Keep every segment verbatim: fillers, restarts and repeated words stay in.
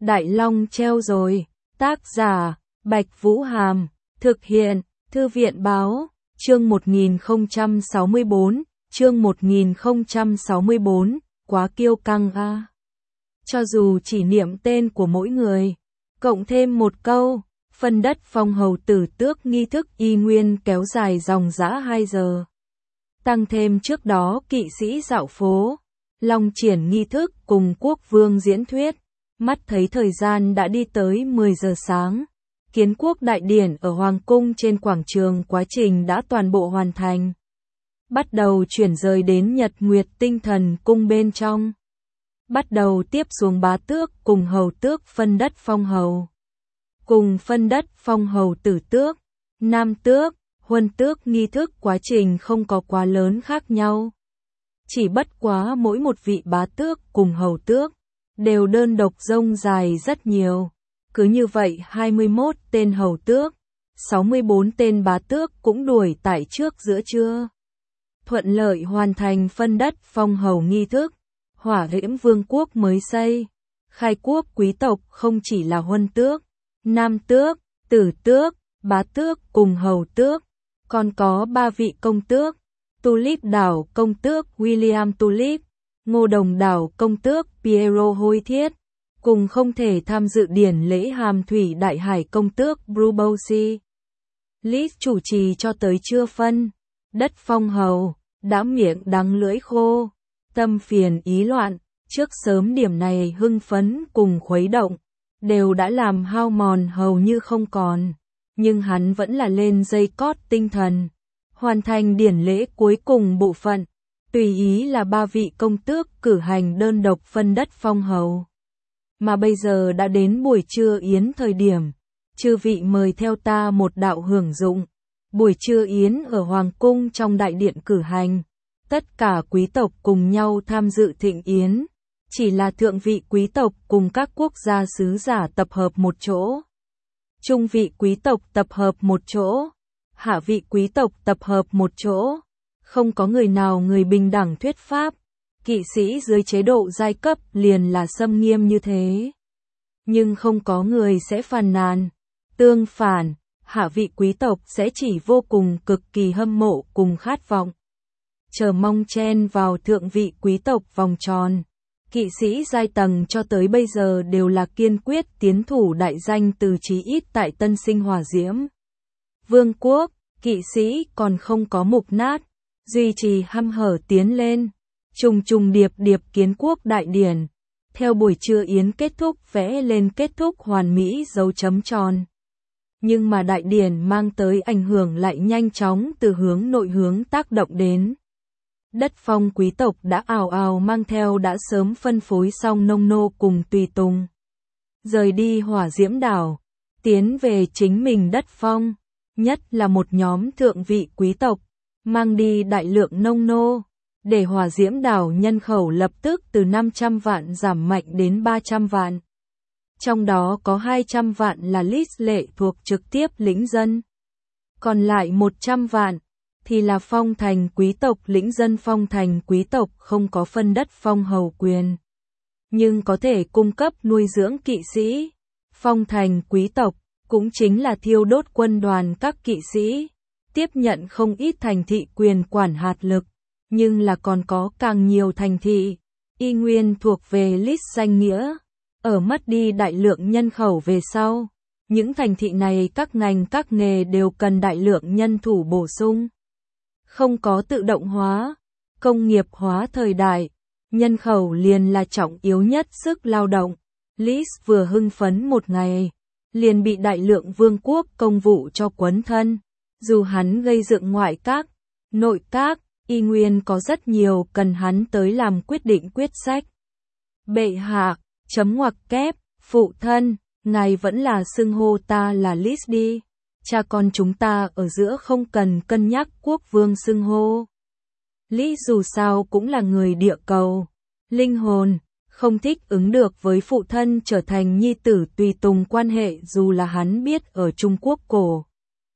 Đại Long treo rồi, tác giả, Bạch Vũ Hàm, thực hiện, Thư viện báo, chương một nghìn không trăm sáu mươi tư, chương một nghìn không trăm sáu mươi tư, quá kiêu căng a. À. Cho dù chỉ niệm tên của mỗi người, cộng thêm một câu, phân đất phong hầu tử tước nghi thức y nguyên kéo dài dòng dã hai giờ. Tăng thêm trước đó kỵ sĩ dạo phố, long triển nghi thức cùng quốc vương diễn thuyết, mắt thấy thời gian đã đi tới mười giờ sáng. Kiến quốc đại điển ở Hoàng cung trên quảng trường quá trình đã toàn bộ hoàn thành. Bắt đầu chuyển rời đến Nhật Nguyệt Tinh Thần cung bên trong. Bắt đầu tiếp xuống bá tước cùng hầu tước phân đất phong hầu. Cùng phân đất phong hầu tử tước, nam tước, huân tước nghi thức quá trình không có quá lớn khác nhau. Chỉ bất quá mỗi một vị bá tước cùng hầu tước, đều đơn độc rông dài rất nhiều. Cứ như vậy hai mươi mốt tên hầu tước, sáu mươi tư tên bá tước cũng đuổi tại trước giữa trưa. Thuận lợi hoàn thành phân đất phong hầu nghi thức, Hỏa Diễm Vương quốc mới xây. Khai quốc quý tộc không chỉ là huân tước, nam tước, tử tước, bá tước cùng hầu tước, còn có ba vị công tước, Tulip đảo công tước William Tulip, Ngô Đồng đảo công tước Piero Hôi Thiết, cùng không thể tham dự điển lễ hàm thủy đại hải công tước Brubossi. Lis chủ trì cho tới trưa phân, đất phong hầu, đã miệng đắng lưỡi khô, tâm phiền ý loạn, trước sớm điểm này hưng phấn cùng khuấy động, đều đã làm hao mòn hầu như không còn, nhưng hắn vẫn là lên dây cót tinh thần, hoàn thành điển lễ cuối cùng bộ phận, tùy ý là ba vị công tước cử hành đơn độc phân đất phong hầu. Mà bây giờ đã đến buổi trưa yến thời điểm, chư vị mời theo ta một đạo hưởng dụng. Buổi trưa yến ở Hoàng cung trong đại điện cử hành, tất cả quý tộc cùng nhau tham dự thịnh yến, chỉ là thượng vị quý tộc cùng các quốc gia sứ giả tập hợp một chỗ. Trung vị quý tộc tập hợp một chỗ, hạ vị quý tộc tập hợp một chỗ, không có người nào người bình đẳng thuyết pháp. Kỵ sĩ dưới chế độ giai cấp liền là xâm nghiêm như thế. Nhưng không có người sẽ phàn nàn. Tương phản, hạ vị quý tộc sẽ chỉ vô cùng cực kỳ hâm mộ cùng khát vọng. Chờ mong chen vào thượng vị quý tộc vòng tròn. Kỵ sĩ giai tầng cho tới bây giờ đều là kiên quyết tiến thủ đại danh từ chí ít tại Tân Sinh Hỏa Diễm Vương quốc, kỵ sĩ còn không có mục nát, duy trì hăm hở tiến lên. Trùng trùng điệp điệp kiến quốc đại điển, theo buổi trưa yến kết thúc vẽ lên kết thúc hoàn mỹ dấu chấm tròn. Nhưng mà đại điển mang tới ảnh hưởng lại nhanh chóng từ hướng nội hướng tác động đến. Đất phong quý tộc đã ào ào mang theo đã sớm phân phối xong nông nô cùng tùy tùng. Rời đi Hỏa Diễm đảo, tiến về chính mình đất phong, nhất là một nhóm thượng vị quý tộc, mang đi đại lượng nông nô. Để Hỏa Diễm đảo nhân khẩu lập tức từ năm trăm vạn giảm mạnh đến ba trăm vạn. Trong đó có hai trăm vạn là Lis lệ thuộc trực tiếp lĩnh dân. Còn lại một trăm vạn thì là phong thành quý tộc lĩnh dân. Phong thành quý tộc không có phân đất phong hầu quyền, nhưng có thể cung cấp nuôi dưỡng kỵ sĩ. Phong thành quý tộc cũng chính là thiêu đốt quân đoàn các kỵ sĩ, tiếp nhận không ít thành thị quyền quản hạt lực. Nhưng là còn có càng nhiều thành thị, y nguyên thuộc về Lis danh nghĩa, ở mất đi đại lượng nhân khẩu về sau. Những thành thị này các ngành các nghề đều cần đại lượng nhân thủ bổ sung. Không có tự động hóa, công nghiệp hóa thời đại, nhân khẩu liền là trọng yếu nhất sức lao động. Lis vừa hưng phấn một ngày, liền bị đại lượng vương quốc công vụ cho quấn thân. Dù hắn gây dựng ngoại các, nội các, y nguyên có rất nhiều cần hắn tới làm quyết định quyết sách. Bệ hạ, chấm ngoặc kép, phụ thân, ngài vẫn là xưng hô ta là Lis đi. Cha con chúng ta ở giữa không cần cân nhắc quốc vương xưng hô. Lis dù sao cũng là người địa cầu, linh hồn, không thích ứng được với phụ thân trở thành nhi tử tùy tùng quan hệ. Dù là hắn biết ở Trung Quốc cổ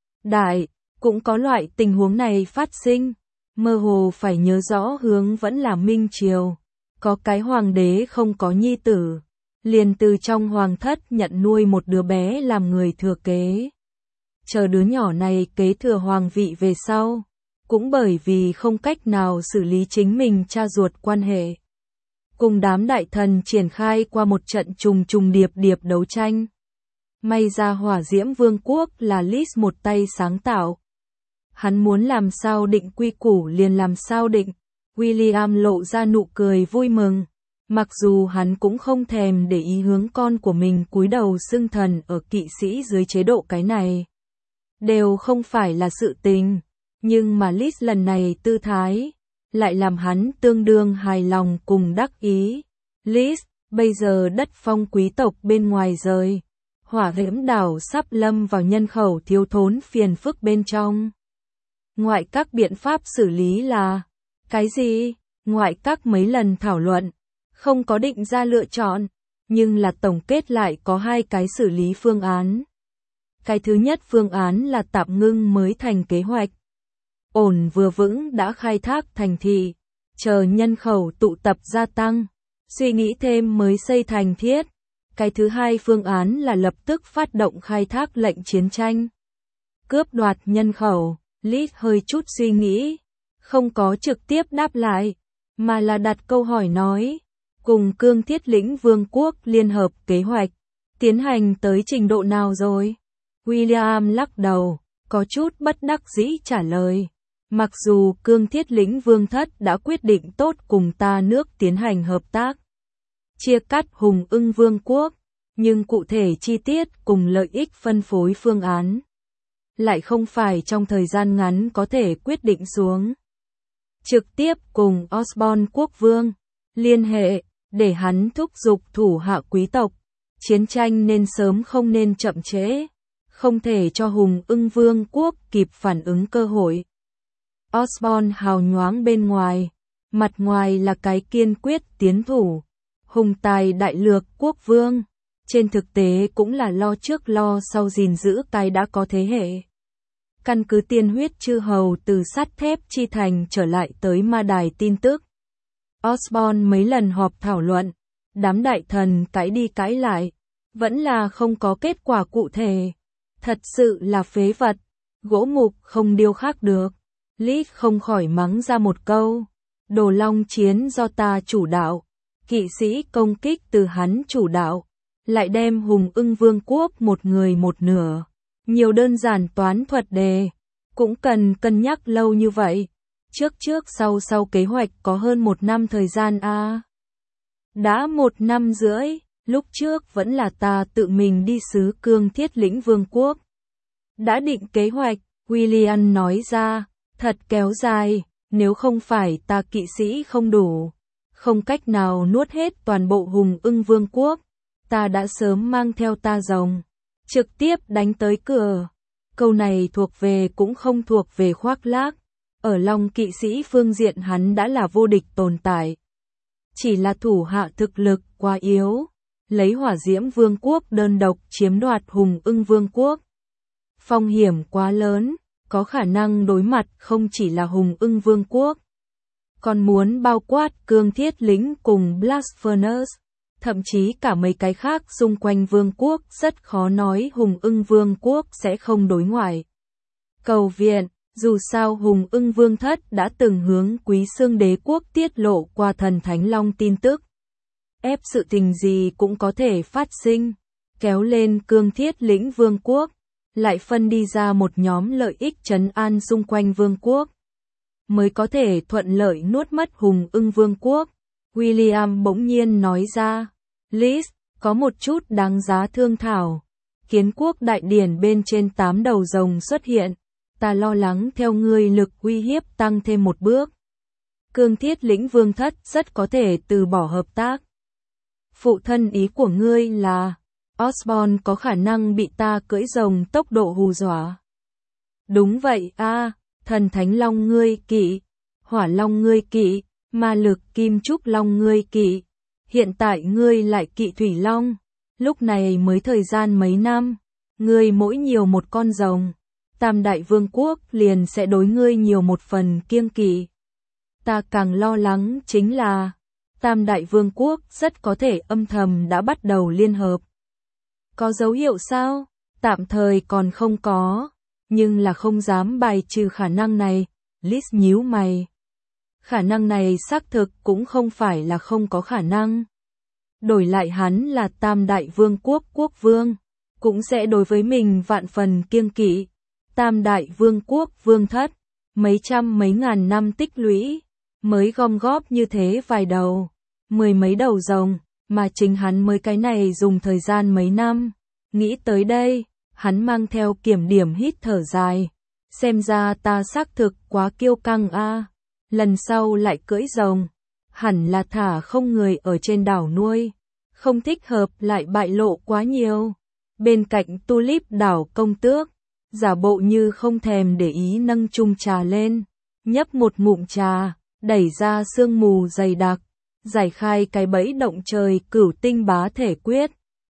đại, cũng có loại tình huống này phát sinh. Mơ hồ phải nhớ rõ hướng vẫn là Minh Triều, có cái hoàng đế không có nhi tử, liền từ trong hoàng thất nhận nuôi một đứa bé làm người thừa kế. Chờ đứa nhỏ này kế thừa hoàng vị về sau, cũng bởi vì không cách nào xử lý chính mình cha ruột quan hệ. Cùng đám đại thần triển khai qua một trận trùng trùng điệp điệp đấu tranh. May ra Hỏa Diễm Vương quốc là Liz một tay sáng tạo. Hắn muốn làm sao định quy củ liền làm sao định. William lộ ra nụ cười vui mừng. Mặc dù hắn cũng không thèm để ý hướng con của mình cúi đầu xưng thần ở kỵ sĩ dưới chế độ cái này. Đều không phải là sự tình. Nhưng mà Liz lần này tư thái lại làm hắn tương đương hài lòng cùng đắc ý. Liz, bây giờ đất phong quý tộc bên ngoài rời. Hỏa Diễm đảo sắp lâm vào nhân khẩu thiếu thốn phiền phức bên trong. Ngoại các biện pháp xử lý là cái gì? Ngoại các mấy lần thảo luận, không có định ra lựa chọn, nhưng là tổng kết lại có hai cái xử lý phương án. Cái thứ nhất phương án là tạm ngưng mới thành kế hoạch. Ổn vừa vững đã khai thác thành thị, chờ nhân khẩu tụ tập gia tăng, suy nghĩ thêm mới xây thành thiết. Cái thứ hai phương án là lập tức phát động khai thác lệnh chiến tranh. Cướp đoạt nhân khẩu, Liz hơi chút suy nghĩ, không có trực tiếp đáp lại, mà là đặt câu hỏi nói, cùng Cương Thiết Lĩnh Vương quốc liên hợp kế hoạch, tiến hành tới trình độ nào rồi? William lắc đầu, có chút bất đắc dĩ trả lời. Mặc dù Cương Thiết Lĩnh Vương thất đã quyết định tốt cùng ta nước tiến hành hợp tác, chia cắt Hùng Ưng Vương quốc, nhưng cụ thể chi tiết cùng lợi ích phân phối phương án lại không phải trong thời gian ngắn có thể quyết định xuống. Trực tiếp cùng Osborne quốc vương liên hệ, để hắn thúc giục thủ hạ quý tộc, chiến tranh nên sớm không nên chậm trễ, không thể cho Hùng Ưng Vương quốc kịp phản ứng cơ hội. Osborne hào nhoáng bên ngoài, mặt ngoài là cái kiên quyết tiến thủ, hùng tài đại lược quốc vương, trên thực tế cũng là lo trước lo sau gìn giữ cái đã có thế hệ. Căn cứ tiên huyết chư hầu từ sắt thép chi thành trở lại tới ma đài tin tức. Osborne mấy lần họp thảo luận, đám đại thần cãi đi cãi lại, vẫn là không có kết quả cụ thể. Thật sự là phế vật, gỗ mục không điêu khắc được. Liz không khỏi mắng ra một câu, đồ long chiến do ta chủ đạo, kỵ sĩ công kích từ hắn chủ đạo, lại đem Hùng Ưng Vương quốc một người một nửa. Nhiều đơn giản toán thuật đề, cũng cần cân nhắc lâu như vậy. Trước trước sau sau kế hoạch có hơn một năm thời gian a. À. Đã một năm rưỡi, lúc trước vẫn là ta tự mình đi xứ Cương Thiết Lĩnh Vương quốc. Đã định kế hoạch, William nói ra, thật kéo dài, nếu không phải ta kỵ sĩ không đủ, không cách nào nuốt hết toàn bộ Hùng Ưng Vương quốc, ta đã sớm mang theo ta rồng, trực tiếp đánh tới cửa. Câu này thuộc về cũng không thuộc về khoác lác, ở lòng kỵ sĩ phương diện hắn đã là vô địch tồn tại. Chỉ là thủ hạ thực lực quá yếu, lấy Hỏa Diễm Vương quốc đơn độc chiếm đoạt Hùng Ưng Vương quốc. Phong hiểm quá lớn, có khả năng đối mặt không chỉ là Hùng Ưng Vương quốc, còn muốn bao quát Cương Thiết Lĩnh cùng Blasphemous, thậm chí cả mấy cái khác xung quanh vương quốc, rất khó nói Hùng Ưng Vương quốc sẽ không đối ngoại cầu viện, dù sao Hùng Ưng Vương thất đã từng hướng Quý Xương Đế quốc tiết lộ qua Thần Thánh Long tin tức. Ép sự tình gì cũng có thể phát sinh, kéo lên Cương Thiết Lĩnh Vương quốc, lại phân đi ra một nhóm lợi ích trấn an xung quanh vương quốc, mới có thể thuận lợi nuốt mất Hùng Ưng Vương quốc. William bỗng nhiên nói ra, Liz, có một chút đáng giá thương thảo. Kiến quốc đại điển bên trên tám đầu rồng xuất hiện, ta lo lắng theo ngươi lực uy hiếp tăng thêm một bước. Cương Thiết Lĩnh Vương thất rất có thể từ bỏ hợp tác. Phụ thân ý của ngươi là, Osborne có khả năng bị ta cưỡi rồng tốc độ hù dọa. Đúng vậy a, à, Thần Thánh Long ngươi kỵ, Hỏa Long ngươi kỵ, Ma Lực Kim Trúc Long ngươi kỵ, hiện tại ngươi lại kỵ Thủy Long, lúc này mới thời gian mấy năm, ngươi mỗi nhiều một con rồng, Tam Đại Vương quốc liền sẽ đối ngươi nhiều một phần kiêng kỵ. Ta càng lo lắng chính là, Tam đại vương quốc rất có thể âm thầm đã bắt đầu liên hợp. Có dấu hiệu sao? Tạm thời còn không có, nhưng là không dám bài trừ khả năng này. Liz nhíu mày. Khả năng này xác thực cũng không phải là không có khả năng. Đổi lại hắn là tam đại vương quốc quốc vương, cũng sẽ đối với mình vạn phần kiêng kỵ. Tam đại vương quốc vương thất, mấy trăm mấy ngàn năm tích lũy, mới gom góp như thế vài đầu, mười mấy đầu rồng, mà chính hắn mới cái này dùng thời gian mấy năm. Nghĩ tới đây, hắn mang theo kiểm điểm hít thở dài. Xem ra ta xác thực quá kiêu căng a. Lần sau lại cưỡi rồng, hẳn là thả không người ở trên đảo nuôi. Không thích hợp lại bại lộ quá nhiều. Bên cạnh Tulip đảo công tước, giả bộ như không thèm để ý nâng chung trà lên, nhấp một ngụm trà, đẩy ra sương mù dày đặc, giải khai cái bẫy động trời cửu tinh bá thể quyết.